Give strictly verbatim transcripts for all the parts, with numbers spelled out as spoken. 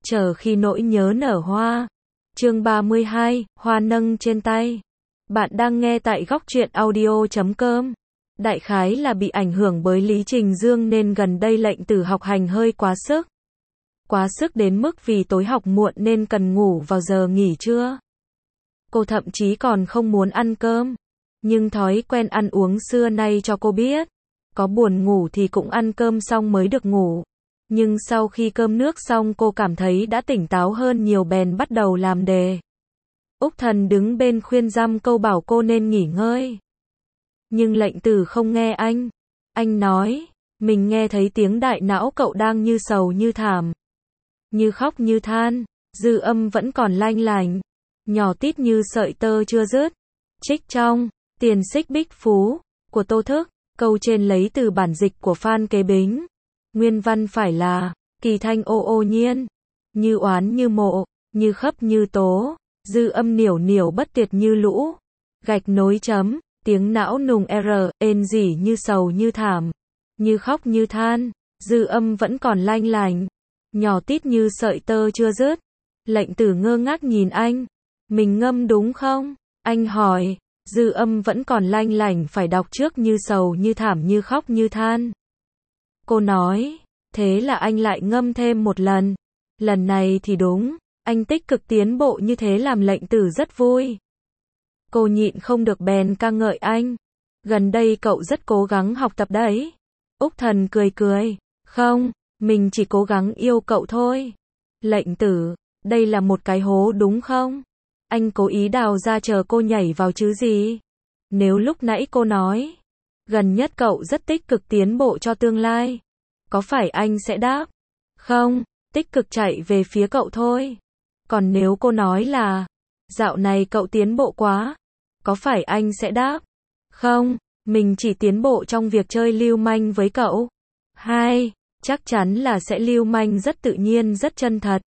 Chờ khi nỗi nhớ nở hoa. Chương ba mươi hai, hoa nâng trên tay. Bạn đang nghe tại góc truyện audio chấm com. Đại khái là bị ảnh hưởng bởi Lý Trình Dương nên gần đây Lệnh Tử học hành hơi quá sức. Quá sức đến mức vì tối học muộn nên cần ngủ vào giờ nghỉ trưa. Cô thậm chí còn không muốn ăn cơm. Nhưng thói quen ăn uống xưa nay cho cô biết. Có buồn ngủ thì cũng ăn cơm xong mới được ngủ. Nhưng sau khi cơm nước xong cô cảm thấy đã tỉnh táo hơn nhiều bèn bắt đầu làm đề. Úc Thần đứng bên khuyên răm câu bảo cô nên nghỉ ngơi. Nhưng Lệnh Tử không nghe anh. Anh nói, mình nghe thấy tiếng đại não cậu đang như sầu như thảm. Như khóc như than, dư âm vẫn còn lanh lành. Nhỏ tít như sợi tơ chưa dứt. Trích trong, Tiền Xích Bích Phú, của Tô Thức, câu trên lấy từ bản dịch của Phan Kế Bính. Nguyên văn phải là, kỳ thanh ô ô nhiên, như oán như mộ, như khấp như tố, dư âm niểu niểu bất tiệt như lũ, gạch nối chấm, tiếng não nùng r, ên dỉ như sầu như thảm, như khóc như than, dư âm vẫn còn lanh lành, nhỏ tít như sợi tơ chưa dứt. Lệnh Tử ngơ ngác nhìn anh, mình ngâm đúng không? Anh hỏi, dư âm vẫn còn lanh lành phải đọc trước như sầu như thảm như khóc như than. Cô nói, thế là anh lại ngâm thêm một lần. Lần này thì đúng, anh tích cực tiến bộ như thế làm Lệnh Tử rất vui. Cô nhịn không được bèn ca ngợi anh. Gần đây cậu rất cố gắng học tập đấy. Úc Thần cười cười, không, mình chỉ cố gắng yêu cậu thôi. Lệnh Tử, đây là một cái hố đúng không? Anh cố ý đào ra chờ cô nhảy vào chứ gì? Nếu lúc nãy cô nói, gần nhất cậu rất tích cực tiến bộ cho tương lai. Có phải anh sẽ đáp? Không, tích cực chạy về phía cậu thôi. Còn nếu cô nói là, dạo này cậu tiến bộ quá. Có phải anh sẽ đáp? Không, mình chỉ tiến bộ trong việc chơi lưu manh với cậu. Hai, chắc chắn là sẽ lưu manh rất tự nhiên rất chân thật.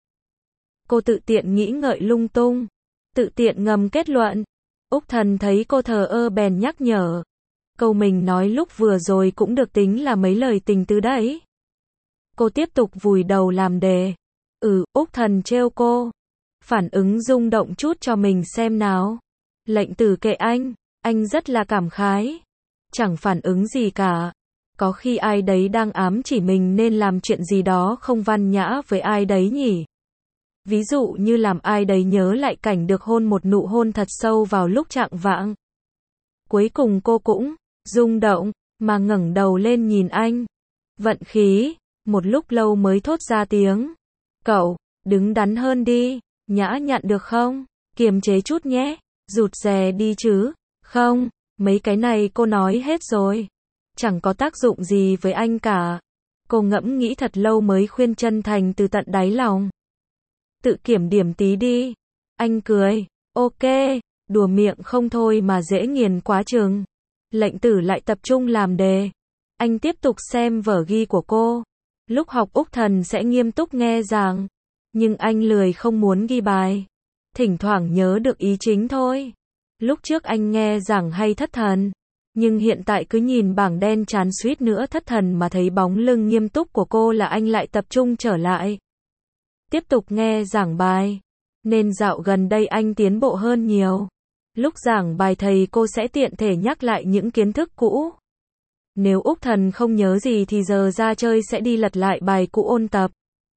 Cô tự tiện nghĩ ngợi lung tung. Tự tiện ngầm kết luận. Úc Thần thấy cô thờ ơ bèn nhắc nhở. Câu mình nói lúc vừa rồi cũng được tính là mấy lời tình tứ đấy. Cô tiếp tục vùi đầu làm đề. Ừ, Úc Thần trêu cô. Phản ứng rung động chút cho mình xem nào. Lệnh Tử kệ anh, anh rất là cảm khái. Chẳng phản ứng gì cả. Có khi ai đấy đang ám chỉ mình nên làm chuyện gì đó không văn nhã với ai đấy nhỉ? Ví dụ như làm ai đấy nhớ lại cảnh được hôn một nụ hôn thật sâu vào lúc chạng vạng. Cuối cùng cô cũng rung động, mà ngẩng đầu lên nhìn anh. Vận khí, một lúc lâu mới thốt ra tiếng. Cậu, đứng đắn hơn đi, nhã nhặn được không? Kiềm chế chút nhé, rụt rè đi chứ. Không, mấy cái này cô nói hết rồi. Chẳng có tác dụng gì với anh cả. Cô ngẫm nghĩ thật lâu mới khuyên chân thành từ tận đáy lòng. Tự kiểm điểm tí đi. Anh cười, ok, đùa miệng không thôi mà dễ nghiền quá chừng. Lệnh Tử lại tập trung làm đề. Anh tiếp tục xem vở ghi của cô. Lúc học Úc Thần sẽ nghiêm túc nghe giảng. Nhưng anh lười không muốn ghi bài. Thỉnh thoảng nhớ được ý chính thôi. Lúc trước anh nghe giảng hay thất thần. Nhưng hiện tại cứ nhìn bảng đen chán suýt nữa thất thần mà thấy bóng lưng nghiêm túc của cô là anh lại tập trung trở lại. Tiếp tục nghe giảng bài. Nên dạo gần đây anh tiến bộ hơn nhiều. Lúc giảng bài thầy cô sẽ tiện thể nhắc lại những kiến thức cũ. Nếu Úc Thần không nhớ gì thì giờ ra chơi sẽ đi lật lại bài cũ ôn tập.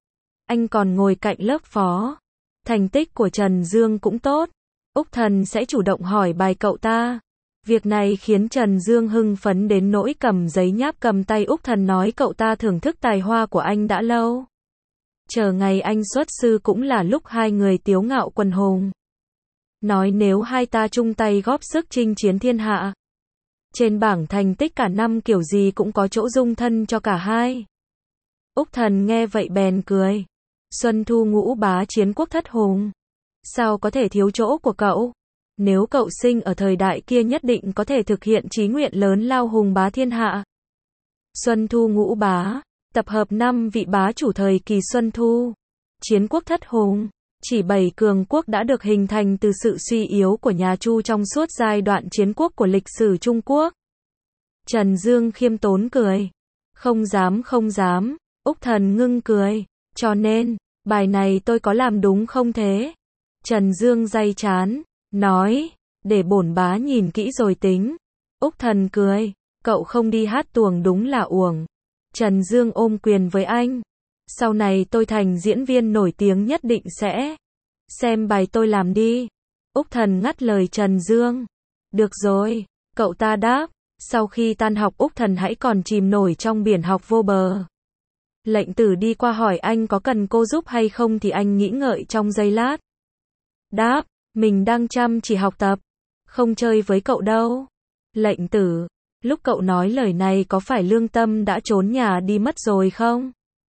Anh còn ngồi cạnh lớp phó. Thành tích của Trần Dương cũng tốt. Úc Thần sẽ chủ động hỏi bài cậu ta. Việc này khiến Trần Dương hưng phấn đến nỗi cầm giấy nháp cầm tay Úc Thần nói cậu ta thưởng thức tài hoa của anh đã lâu. Chờ ngày anh xuất sư cũng là lúc hai người tiếu ngạo quần hùng. Nói nếu hai ta chung tay góp sức chinh chiến thiên hạ. Trên bảng thành tích cả năm kiểu gì cũng có chỗ dung thân cho cả hai. Úc Thần nghe vậy bèn cười. Xuân thu ngũ bá chiến quốc thất hùng. Sao có thể thiếu chỗ của cậu? Nếu cậu sinh ở thời đại kia nhất định có thể thực hiện chí nguyện lớn lao hùng bá thiên hạ. Xuân thu ngũ bá. Tập hợp năm vị bá chủ thời kỳ Xuân Thu. Chiến quốc thất hùng. Chỉ bảy cường quốc đã được hình thành từ sự suy yếu của nhà Chu trong suốt giai đoạn chiến quốc của lịch sử Trung Quốc. Trần Dương khiêm tốn cười. Không dám không dám. Úc Thần ngưng cười. Cho nên, Bài này tôi có làm đúng không thế? Trần Dương day chán, nói, để bổn bá nhìn kỹ rồi tính. Úc Thần cười, cậu không đi hát tuồng đúng là uổng. Trần Dương ôm quyền với anh. Sau này tôi thành diễn viên nổi tiếng nhất định sẽ xem bài tôi làm đi. Úc Thần ngắt lời Trần Dương. Được rồi, cậu ta đáp. Sau khi tan học Úc Thần hãy còn chìm nổi trong biển học vô bờ. Lệnh Tử đi qua hỏi anh có cần cô giúp hay không thì anh nghĩ ngợi trong giây lát. Đáp, mình đang chăm chỉ học tập, không chơi với cậu đâu. Lệnh Tử, lúc cậu nói lời này có phải lương tâm đã trốn nhà đi mất rồi không?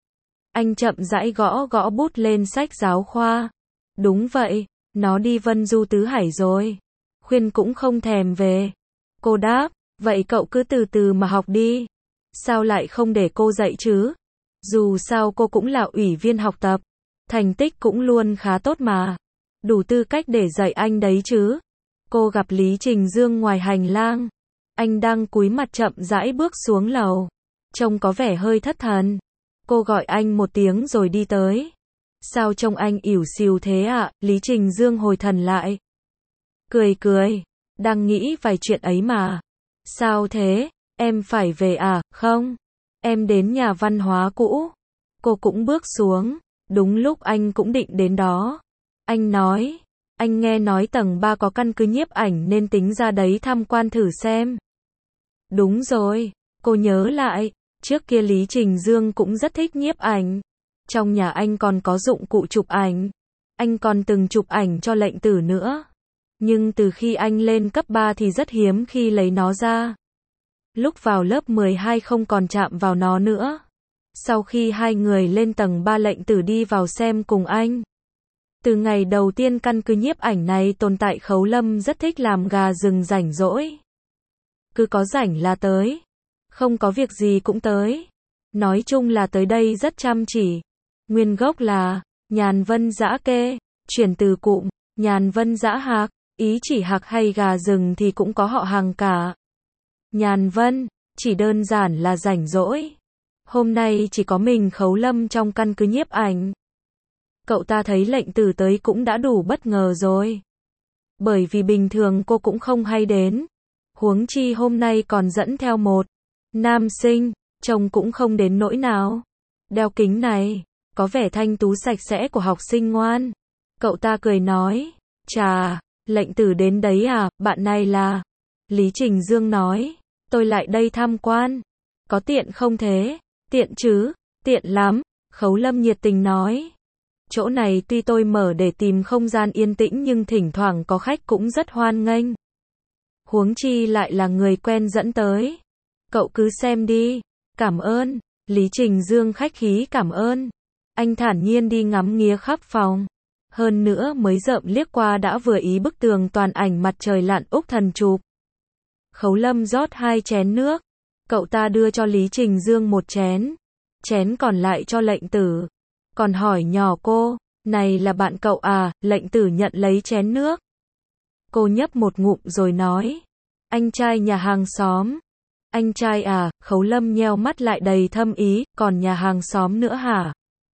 Anh chậm rãi gõ gõ bút lên sách giáo khoa. Đúng vậy, nó đi Vân Du Tứ Hải rồi. Khuyên cũng không thèm về. Cô đáp, vậy cậu cứ từ từ mà học đi. Sao lại không để cô dạy chứ? Dù sao cô cũng là ủy viên học tập. Thành tích cũng luôn khá tốt mà. Đủ tư cách để dạy anh đấy chứ. Cô gặp Lý Trình Dương ngoài hành lang. Anh đang cúi mặt chậm rãi bước xuống lầu. Trông có vẻ hơi thất thần. Cô gọi anh một tiếng rồi đi tới. Sao trông anh ỉu xìu thế ạ? À? Lý Trình Dương hồi thần lại. Cười cười. Đang nghĩ vài chuyện ấy mà. Sao thế? Em phải về à? Không. Em đến nhà văn hóa cũ. Cô cũng bước xuống. Đúng lúc anh cũng định đến đó. Anh nói. Anh nghe nói tầng ba có căn cứ nhiếp ảnh nên tính ra đấy tham quan thử xem. Đúng rồi. Cô nhớ lại. Trước kia Lý Trình Dương cũng rất thích nhiếp ảnh. Trong nhà anh còn có dụng cụ chụp ảnh. Anh còn từng chụp ảnh cho Lệnh Tử nữa. Nhưng từ khi anh lên cấp ba thì rất hiếm khi lấy nó ra. Lúc vào lớp mười hai không còn chạm vào nó nữa. Sau khi hai người lên tầng ba Lệnh Tử đi vào xem cùng anh. Từ ngày đầu tiên căn cứ nhiếp ảnh này tồn tại Khấu Lâm rất thích làm gà rừng rảnh rỗi. Cứ có rảnh là tới. Không có việc gì cũng tới. Nói chung là tới đây rất chăm chỉ. Nguyên gốc là Nhàn Vân Dã Kê, chuyển từ cụm Nhàn Vân Dã Hạc, ý chỉ hạc hay gà rừng thì cũng có họ hàng cả. Nhàn Vân, chỉ đơn giản là rảnh rỗi. Hôm nay chỉ có mình Khấu Lâm trong căn cứ nhiếp ảnh. Cậu ta thấy Lệnh Tử tới cũng đã đủ bất ngờ rồi. Bởi vì bình thường cô cũng không hay đến. Huống chi hôm nay còn dẫn theo một nam sinh, trông cũng không đến nỗi nào. Đeo kính này, có vẻ thanh tú sạch sẽ của học sinh ngoan. Cậu ta cười nói, chà, Lệnh Tử đến đấy à, bạn này là... Lý Trình Dương nói, tôi lại đây tham quan. Có tiện không thế? Tiện chứ, tiện lắm. Khấu Lâm nhiệt tình nói. Chỗ này tuy tôi mở để tìm không gian yên tĩnh nhưng thỉnh thoảng có khách cũng rất hoan nghênh. Huống chi lại là người quen dẫn tới. Cậu cứ xem đi. Cảm ơn. Lý Trình Dương khách khí cảm ơn. Anh thản nhiên đi ngắm nghía khắp phòng. Hơn nữa mới rợm liếc qua đã vừa ý bức tường toàn ảnh mặt trời lặn Úc Thần chụp. Khấu Lâm rót hai chén nước. Cậu ta đưa cho Lý Trình Dương một chén. Chén còn lại cho Lệnh Tử. Còn hỏi nhỏ cô, này là bạn cậu à? Lệnh Tử nhận lấy chén nước. Cô nhấp một ngụm rồi nói, anh trai nhà hàng xóm. Anh trai à? Khấu Lâm nheo mắt lại đầy thâm ý, còn nhà hàng xóm nữa hả?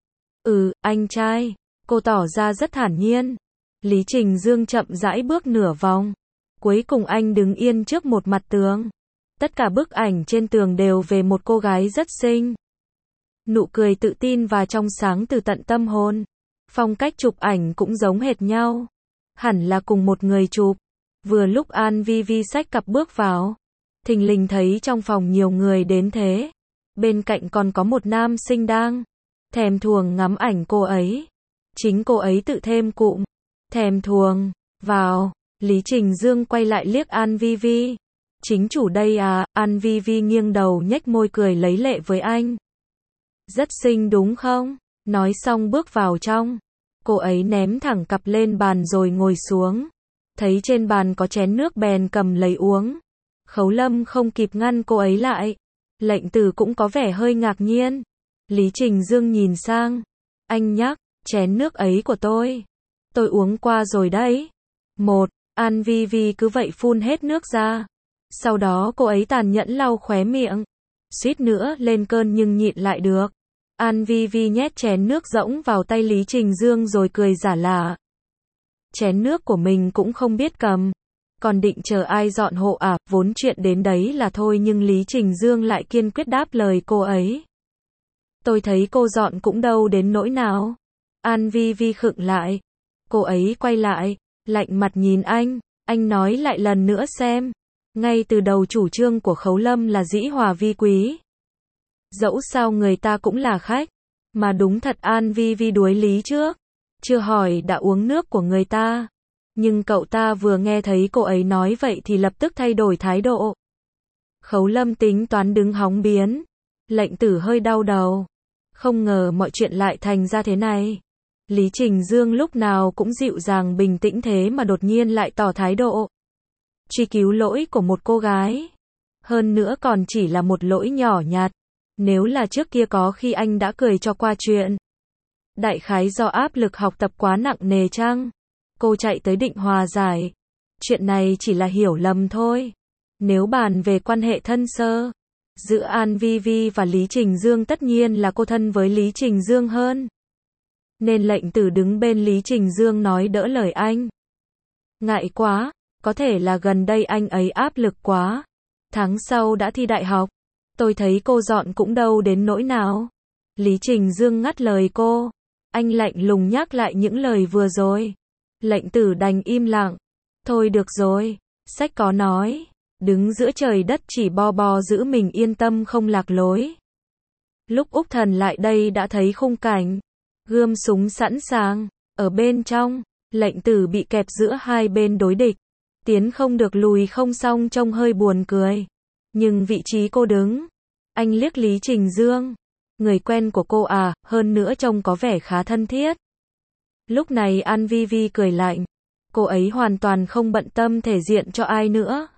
Ừ, anh trai. Cô tỏ ra rất thản nhiên. Lý Trình Dương chậm rãi bước nửa vòng. Cuối cùng anh đứng yên trước một mặt tường. Tất cả bức ảnh trên tường đều về một cô gái rất xinh. Nụ cười tự tin và trong sáng từ tận tâm hồn. Phong cách chụp ảnh cũng giống hệt nhau. Hẳn là cùng một người chụp. Vừa lúc An Vi Vi xách cặp bước vào. Thình lình thấy trong phòng nhiều người đến thế. Bên cạnh còn có một nam sinh đang thèm thuồng ngắm ảnh cô ấy. Chính cô ấy tự thêm cụm thèm thuồng vào. Lý Trình Dương quay lại liếc An Vi Vi. Chính chủ đây à? An Vi Vi nghiêng đầu nhếch môi cười lấy lệ với anh. Rất xinh đúng không? Nói xong bước vào trong. Cô ấy ném thẳng cặp lên bàn rồi ngồi xuống. Thấy trên bàn có chén nước bèn cầm lấy uống. Khấu Lâm không kịp ngăn cô ấy lại. Lệnh Tử cũng có vẻ hơi ngạc nhiên. Lý Trình Dương nhìn sang. Anh nhắc, chén nước ấy của tôi. Tôi uống qua rồi đấy. Một, An Vi Vi cứ vậy phun hết nước ra. Sau đó cô ấy tàn nhẫn lau khóe miệng. Suýt nữa lên cơn nhưng nhịn lại được. An Vi Vi nhét chén nước rỗng vào tay Lý Trình Dương rồi cười giả lả. Chén nước của mình cũng không biết cầm. Còn định chờ ai dọn hộ à, vốn chuyện đến đấy là thôi nhưng Lý Trình Dương lại kiên quyết đáp lời cô ấy. Tôi thấy cô dọn cũng đâu đến nỗi nào. An Vi Vi khựng lại. Cô ấy quay lại, lạnh mặt nhìn anh, anh nói lại lần nữa xem. Ngay từ đầu chủ trương của Khấu Lâm là dĩ hòa vi quý. Dẫu sao người ta cũng là khách. Mà đúng thật An Vi Vi đuối lý trước. Chưa hỏi đã uống nước của người ta. Nhưng cậu ta vừa nghe thấy cô ấy nói vậy thì lập tức thay đổi thái độ. Khấu Lâm tính toán đứng hóng biến. Lệnh Tử hơi đau đầu. Không ngờ mọi chuyện lại thành ra thế này. Lý Trình Dương lúc nào cũng dịu dàng bình tĩnh thế mà đột nhiên lại tỏ thái độ. Truy cứu lỗi của một cô gái. Hơn nữa còn chỉ là một lỗi nhỏ nhặt. Nếu là trước kia có khi anh đã cười cho qua chuyện. Đại khái do áp lực học tập quá nặng nề chăng? Cô chạy tới định hòa giải. Chuyện này chỉ là hiểu lầm thôi. Nếu bàn về quan hệ thân sơ giữa An Vi Vi và Lý Trình Dương tất nhiên là cô thân với Lý Trình Dương hơn. Nên Lệnh Tử đứng bên Lý Trình Dương nói đỡ lời anh. Ngại quá, có thể là gần đây anh ấy áp lực quá. Tháng sau đã thi đại học. Tôi thấy cô dọn cũng đâu đến nỗi nào. Lý Trình Dương ngắt lời cô. Anh lạnh lùng nhắc lại những lời vừa rồi. Lệnh Tử đành im lặng. Thôi được rồi, sách có nói. Đứng giữa trời đất chỉ bo bo giữ mình yên tâm không lạc lối. Lúc Úc Thần lại đây đã thấy khung cảnh. Gươm súng sẵn sàng. Ở bên trong, Lệnh Tử bị kẹp giữa hai bên đối địch. Tiến không được lùi không xong trông hơi buồn cười. Nhưng vị trí cô đứng. Anh liếc Lý Trình Dương. Người quen của cô à, hơn nữa trông có vẻ khá thân thiết. Lúc này An Vi Vi cười lạnh. Cô ấy hoàn toàn không bận tâm thể diện cho ai nữa.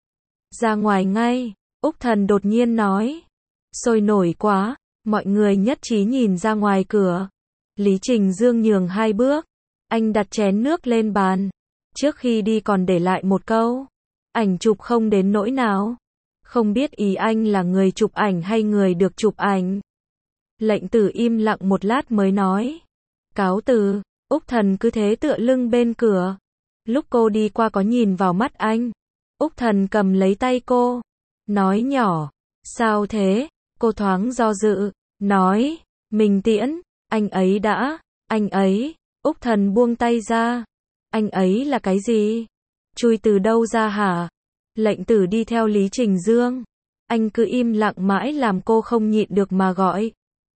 Ra ngoài ngay, Úc Thần đột nhiên nói. Sôi nổi quá, mọi người nhất trí nhìn ra ngoài cửa. Lý Trình Dương nhường hai bước. Anh đặt chén nước lên bàn. Trước khi đi còn để lại một câu. Ảnh chụp không đến nỗi nào. Không biết ý anh là người chụp ảnh hay người được chụp ảnh. Lệnh Tử im lặng một lát mới nói. Cáo từ. Úc Thần cứ thế tựa lưng bên cửa. Lúc cô đi qua có nhìn vào mắt anh. Úc Thần cầm lấy tay cô. Nói nhỏ. Sao thế? Cô thoáng do dự. Nói. Mình tiễn. Anh ấy đã. Anh ấy. Úc Thần buông tay ra. Anh ấy là cái gì? Chui từ đâu ra hả? Lệnh Tử đi theo Lý Trình Dương. Anh cứ im lặng mãi làm cô không nhịn được mà gọi.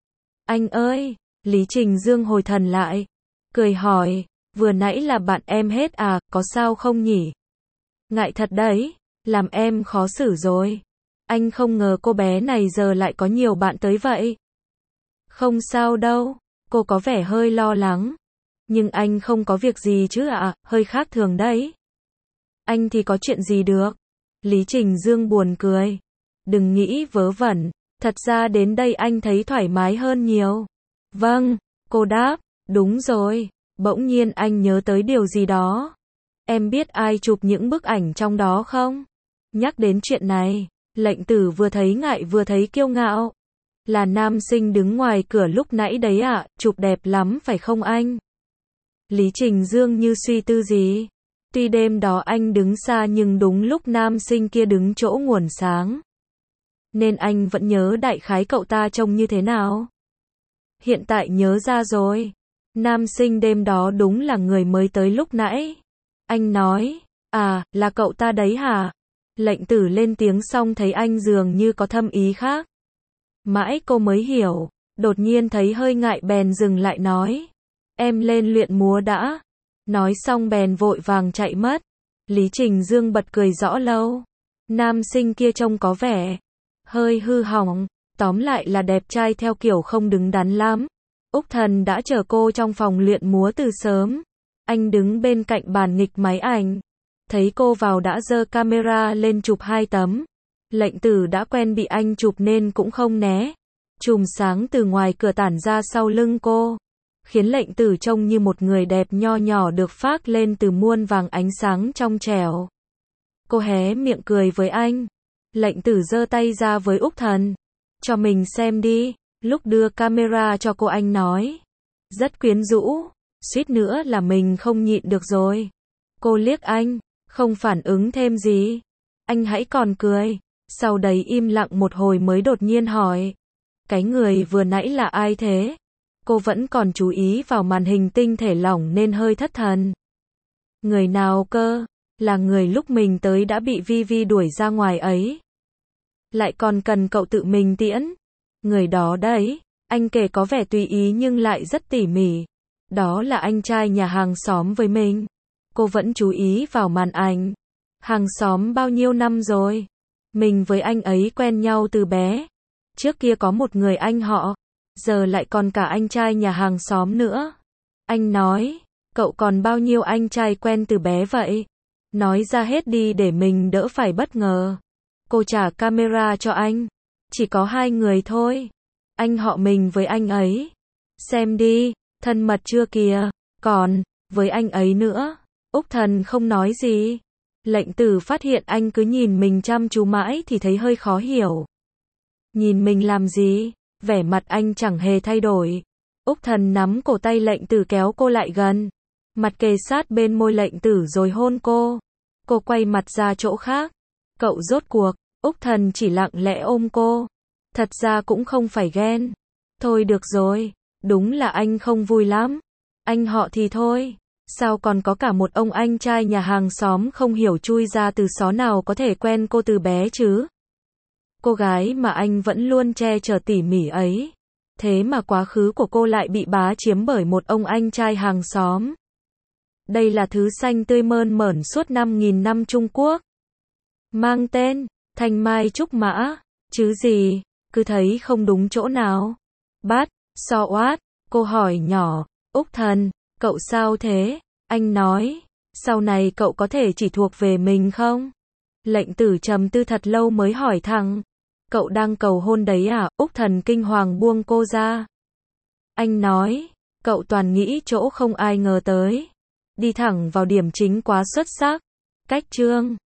Anh ơi! Lý Trình Dương hồi thần lại. Cười hỏi. Vừa nãy là bạn em hết à, có sao không nhỉ? Ngại thật đấy. Làm em khó xử rồi. Anh không ngờ cô bé này giờ lại có nhiều bạn tới vậy. Không sao đâu. Cô có vẻ hơi lo lắng. Nhưng anh không có việc gì chứ ạ, à, hơi khác thường đấy. Anh thì có chuyện gì được. Lý Trình Dương buồn cười. Đừng nghĩ vớ vẩn. Thật ra đến đây anh thấy thoải mái hơn nhiều. Vâng, cô đáp. Đúng rồi. Bỗng nhiên anh nhớ tới điều gì đó. Em biết ai chụp những bức ảnh trong đó không? Nhắc đến chuyện này, Lệnh Tử vừa thấy ngại vừa thấy kiêu ngạo. Là nam sinh đứng ngoài cửa lúc nãy đấy ạ, à, chụp đẹp lắm phải không anh? Lý Trình Dương như suy tư gì. Tuy đêm đó anh đứng xa nhưng đúng lúc nam sinh kia đứng chỗ nguồn sáng. Nên anh vẫn nhớ đại khái cậu ta trông như thế nào. Hiện tại nhớ ra rồi. Nam sinh đêm đó đúng là người mới tới lúc nãy. Anh nói, à, là cậu ta đấy hả? Lệnh Tử lên tiếng xong thấy anh dường như có thâm ý khác. Mãi cô mới hiểu, đột nhiên thấy hơi ngại bèn dừng lại nói. Em lên luyện múa đã. Nói xong bèn vội vàng chạy mất. Lý Trình Dương bật cười rõ lâu. Nam sinh kia trông có vẻ hơi hư hỏng, tóm lại là đẹp trai theo kiểu không đứng đắn lắm. Úc Thần đã chờ cô trong phòng luyện múa từ sớm. Anh đứng bên cạnh bàn nghịch máy ảnh. Thấy cô vào đã giơ camera lên chụp hai tấm. Lệnh Tử đã quen bị anh chụp nên cũng không né. Chùm sáng từ ngoài cửa tản ra sau lưng cô. Khiến Lệnh Tử trông như một người đẹp nho nhỏ được phác lên từ muôn vàng ánh sáng trong trẻo. Cô hé miệng cười với anh. Lệnh Tử giơ tay ra với Úc Thần. Cho mình xem đi. Lúc đưa camera cho cô anh nói. Rất quyến rũ. Suýt nữa là mình không nhịn được rồi. Cô liếc anh. Không phản ứng thêm gì. Anh hãy còn cười. Sau đấy im lặng một hồi mới đột nhiên hỏi. Cái người vừa nãy là ai thế? Cô vẫn còn chú ý vào màn hình tinh thể lỏng nên hơi thất thần. Người nào cơ? Là người lúc mình tới đã bị Vi Vi đuổi ra ngoài ấy. Lại còn cần cậu tự mình tiễn. Người đó đấy. Anh kể có vẻ tùy ý nhưng lại rất tỉ mỉ. Đó là anh trai nhà hàng xóm với mình. Cô vẫn chú ý vào màn ảnh. Hàng xóm bao nhiêu năm rồi? Mình với anh ấy quen nhau từ bé. Trước kia có một người anh họ. Giờ lại còn cả anh trai nhà hàng xóm nữa. Anh nói. Cậu còn bao nhiêu anh trai quen từ bé vậy? Nói ra hết đi để mình đỡ phải bất ngờ. Cô trả camera cho anh. Chỉ có hai người thôi. Anh họ mình với anh ấy. Xem đi, thân mật chưa kìa. Còn, với anh ấy nữa. Úc Thần không nói gì. Lệnh Tử phát hiện anh cứ nhìn mình chăm chú mãi thì thấy hơi khó hiểu. Nhìn mình làm gì? Vẻ mặt anh chẳng hề thay đổi. Úc Thần nắm cổ tay Lệnh Tử kéo cô lại gần. Mặt kề sát bên môi Lệnh Tử rồi hôn cô. Cô quay mặt ra chỗ khác. Cậu rốt cuộc, Úc Thần chỉ lặng lẽ ôm cô. Thật ra cũng không phải ghen. Thôi được rồi, đúng là anh không vui lắm. Anh họ thì thôi. Sao còn có cả một ông anh trai nhà hàng xóm không hiểu chui ra từ xó nào có thể quen cô từ bé chứ? Cô gái mà anh vẫn luôn che chở tỉ mỉ ấy. Thế mà quá khứ của cô lại bị bá chiếm bởi một ông anh trai hàng xóm. Đây là thứ xanh tươi mơn mởn suốt năm nghìn năm Trung Quốc. Mang tên, Thanh Mai Trúc Mã, chứ gì, cứ thấy không đúng chỗ nào. Bát, so oát, cô hỏi nhỏ, Úc Thần, cậu sao thế? Anh nói, sau này cậu có thể chỉ thuộc về mình không? Lệnh Tử trầm tư thật lâu mới hỏi thẳng, cậu đang cầu hôn đấy à? Úc Thần kinh hoàng buông cô ra. Anh nói, cậu toàn nghĩ chỗ không ai ngờ tới. Đi thẳng vào điểm chính quá xuất sắc. Cách chương